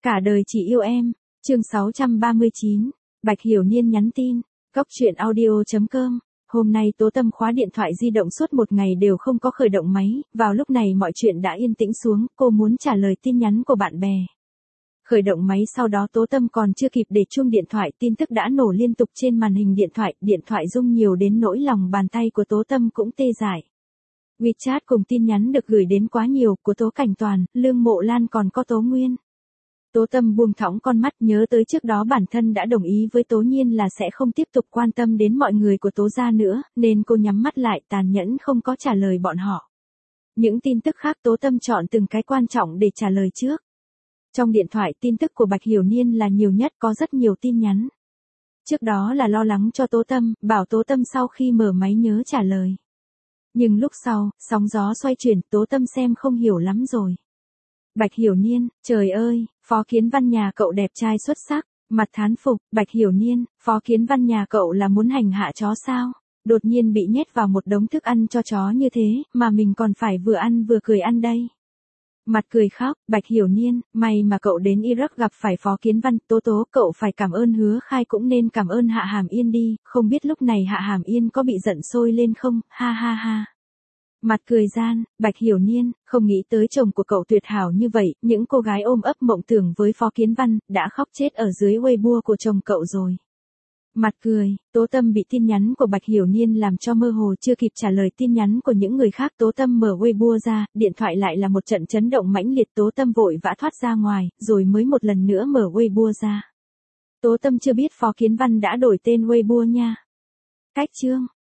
Cả đời chỉ yêu em, chương 639, Bạch Hiểu Niên nhắn tin, Góc Chuyện Audio.com. Hôm nay Tố Tâm khóa điện thoại di động suốt một ngày đều không có khởi động máy, vào lúc này mọi chuyện đã yên tĩnh xuống, cô muốn trả lời tin nhắn của bạn bè. Khởi động máy sau đó Tố Tâm còn chưa kịp để chuông điện thoại, tin tức đã nổ liên tục trên màn hình điện thoại rung nhiều đến nỗi lòng bàn tay của Tố Tâm cũng tê dại. WeChat cùng tin nhắn được gửi đến quá nhiều, của Tố Cảnh Toàn, Lương Mộ Lan còn có Tố Nguyên. Tố Tâm buông thõng con mắt, nhớ tới trước đó bản thân đã đồng ý với Tố Nhiên là sẽ không tiếp tục quan tâm đến mọi người của Tố gia nữa, nên cô nhắm mắt lại tàn nhẫn không có trả lời bọn họ. Những tin tức khác Tố Tâm chọn từng cái quan trọng để trả lời trước. Trong điện thoại tin tức của Bạch Hiểu Niên là nhiều nhất, có rất nhiều tin nhắn. Trước đó là lo lắng cho Tố Tâm, bảo Tố Tâm sau khi mở máy nhớ trả lời. Nhưng lúc sau, sóng gió xoay chuyển, Tố Tâm xem không hiểu lắm rồi. Bạch Hiểu Niên, trời ơi, Phó Kiến Văn nhà cậu đẹp trai xuất sắc, mặt thán phục, Bạch Hiểu Niên, Phó Kiến Văn nhà cậu là muốn hành hạ chó sao? Đột nhiên bị nhét vào một đống thức ăn cho chó như thế, mà mình còn phải vừa ăn vừa cười ăn đây. Mặt cười khóc, Bạch Hiểu Niên, may mà cậu đến Iraq gặp phải Phó Kiến Văn, Tố cậu phải cảm ơn Hứa Khai cũng nên cảm ơn Hạ Hàm Yên đi, không biết lúc này Hạ Hàm Yên có bị giận sôi lên không, ha ha ha. Mặt cười gian, Bạch Hiểu Niên, không nghĩ tới chồng của cậu tuyệt hảo như vậy, những cô gái ôm ấp mộng tưởng với Phó Kiến Văn, đã khóc chết ở dưới Weibo của chồng cậu rồi. Mặt cười, Tố Tâm bị tin nhắn của Bạch Hiểu Niên làm cho mơ hồ, chưa kịp trả lời tin nhắn của những người khác. Tố Tâm mở Weibo ra, điện thoại lại là một trận chấn động mãnh liệt. Tố Tâm vội vã thoát ra ngoài, rồi mới một lần nữa mở Weibo ra. Tố Tâm chưa biết Phó Kiến Văn đã đổi tên Weibo nha. Cách chương.